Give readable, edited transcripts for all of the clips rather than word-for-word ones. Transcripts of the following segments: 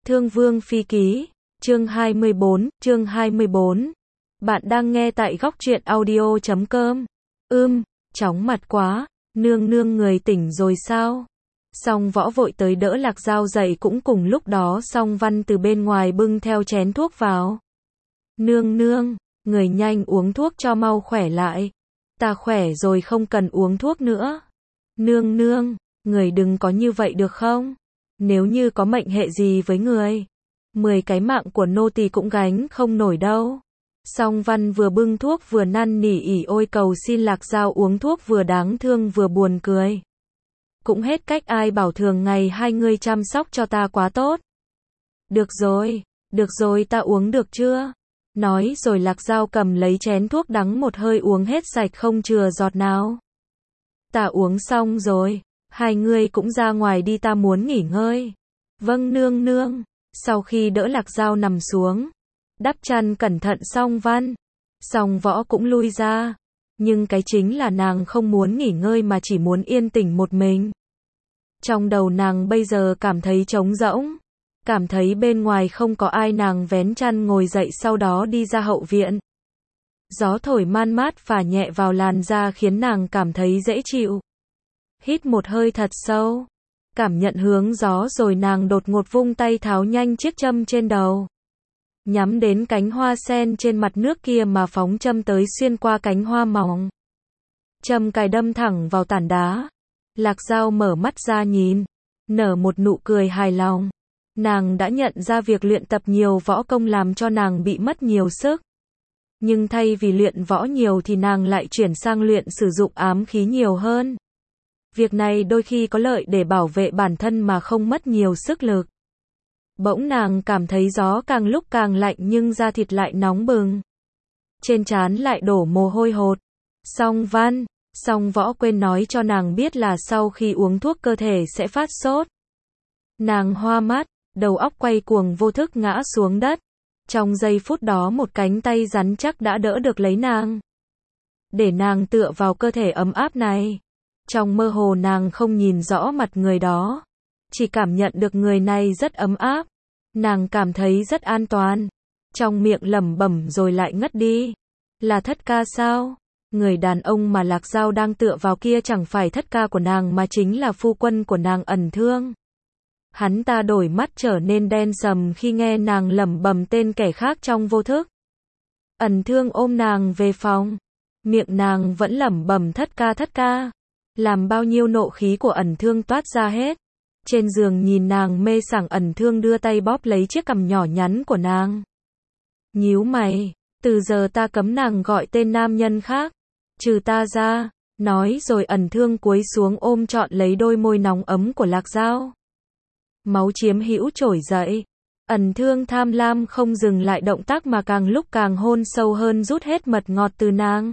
Thương Vương Phi Ký, chương 24. Bạn đang nghe tại góc truyện audio.com. Chóng mặt quá, nương nương người tỉnh rồi sao? Song Võ vội tới đỡ Lạc Dao dậy, cũng cùng lúc đó Song Văn từ bên ngoài bưng theo chén thuốc vào. Nương nương, người nhanh uống thuốc cho mau khỏe lại. Ta khỏe rồi, không cần uống thuốc nữa. Nương nương, người đừng có như vậy được không? Nếu như có mệnh hệ gì với người, 10 cái mạng của nô tỳ cũng gánh không nổi đâu. Song Văn vừa bưng thuốc vừa năn nỉ ỉ ôi cầu xin Lạc Dao uống thuốc, vừa đáng thương vừa buồn cười. Cũng hết cách, ai bảo thường ngày hai ngươi chăm sóc cho ta quá tốt. Được rồi, ta uống được chưa? Nói rồi Lạc Dao cầm lấy chén thuốc đắng một hơi uống hết sạch không chừa giọt nào. Ta uống xong rồi, hai ngươi cũng ra ngoài đi, ta muốn nghỉ ngơi. Vâng nương nương. Sau khi đỡ Lạc Dao nằm xuống, đắp chăn cẩn thận Song Văn, Song Võ cũng lui ra. Nhưng cái chính là nàng không muốn nghỉ ngơi mà chỉ muốn yên tĩnh một mình. Trong đầu nàng bây giờ cảm thấy trống rỗng, cảm thấy bên ngoài không có ai. Nàng vén chăn ngồi dậy, sau đó đi ra hậu viện. Gió thổi man mát phả nhẹ vào làn da khiến nàng cảm thấy dễ chịu. Hít một hơi thật sâu, cảm nhận hướng gió rồi nàng đột ngột vung tay tháo nhanh chiếc châm trên đầu. Nhắm đến cánh hoa sen trên mặt nước kia mà phóng châm tới, xuyên qua cánh hoa mỏng. Châm cài đâm thẳng vào tảng đá. Lạc Dao mở mắt ra nhìn, nở một nụ cười hài lòng. Nàng đã nhận ra việc luyện tập nhiều võ công làm cho nàng bị mất nhiều sức. Nhưng thay vì luyện võ nhiều thì nàng lại chuyển sang luyện sử dụng ám khí nhiều hơn. Việc này đôi khi có lợi để bảo vệ bản thân mà không mất nhiều sức lực. Bỗng nàng cảm thấy gió càng lúc càng lạnh, nhưng da thịt lại nóng bừng. Trên trán lại đổ mồ hôi hột. Song Võ quên nói cho nàng biết là sau khi uống thuốc cơ thể sẽ phát sốt. Nàng hoa mắt, đầu óc quay cuồng, vô thức ngã xuống đất. Trong giây phút đó một cánh tay rắn chắc đã đỡ được lấy nàng, để nàng tựa vào cơ thể ấm áp này. Trong mơ hồ nàng không nhìn rõ mặt người đó, chỉ cảm nhận được người này rất ấm áp. Nàng cảm thấy rất an toàn, trong miệng lẩm bẩm rồi lại ngất đi. Là Thất Ca sao? Người đàn ông mà Lạc Dao đang tựa vào kia chẳng phải Thất Ca của nàng mà chính là phu quân của nàng, Ẩn Thương. Hắn ta đổi mắt trở nên đen sầm khi nghe nàng lẩm bẩm tên kẻ khác trong vô thức. Ẩn Thương ôm nàng về phòng, miệng nàng vẫn lẩm bẩm Thất Ca, làm bao nhiêu nộ khí của Ẩn Thương toát ra hết. Trên giường nhìn nàng mê sảng, Ẩn Thương đưa tay bóp lấy chiếc cằm nhỏ nhắn của nàng. Nhíu mày, từ giờ ta cấm nàng gọi tên nam nhân khác, trừ ta ra. Nói rồi Ẩn Thương cúi xuống ôm trọn lấy đôi môi nóng ấm của Lạc Dao. Máu chiếm hữu trỗi dậy. Ẩn Thương tham lam không dừng lại động tác mà càng lúc càng hôn sâu hơn, rút hết mật ngọt từ nàng.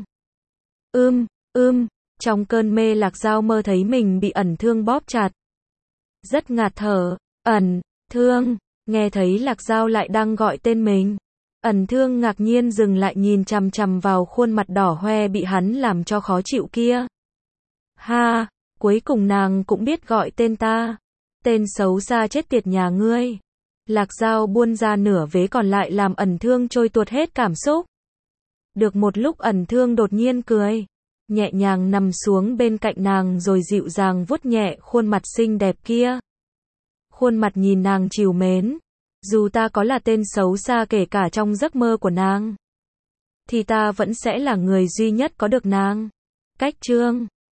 Trong cơn mê Lạc Dao mơ thấy mình bị Ẩn Thương bóp chặt. Rất ngạt thở. Ẩn Thương, nghe thấy Lạc Dao lại đang gọi tên mình. Ẩn Thương ngạc nhiên dừng lại, nhìn chằm chằm vào khuôn mặt đỏ hoe bị hắn làm cho khó chịu kia. Ha, cuối cùng nàng cũng biết gọi tên ta. Tên xấu xa chết tiệt nhà ngươi. Lạc Dao buôn ra nửa vế còn lại làm Ẩn Thương trôi tuột hết cảm xúc. Được một lúc Ẩn Thương đột nhiên cười, nhẹ nhàng nằm xuống bên cạnh nàng rồi dịu dàng vuốt nhẹ khuôn mặt xinh đẹp kia. Khuôn mặt nhìn nàng trìu mến. Dù ta có là tên xấu xa kể cả trong giấc mơ của nàng, thì ta vẫn sẽ là người duy nhất có được nàng. Cách chương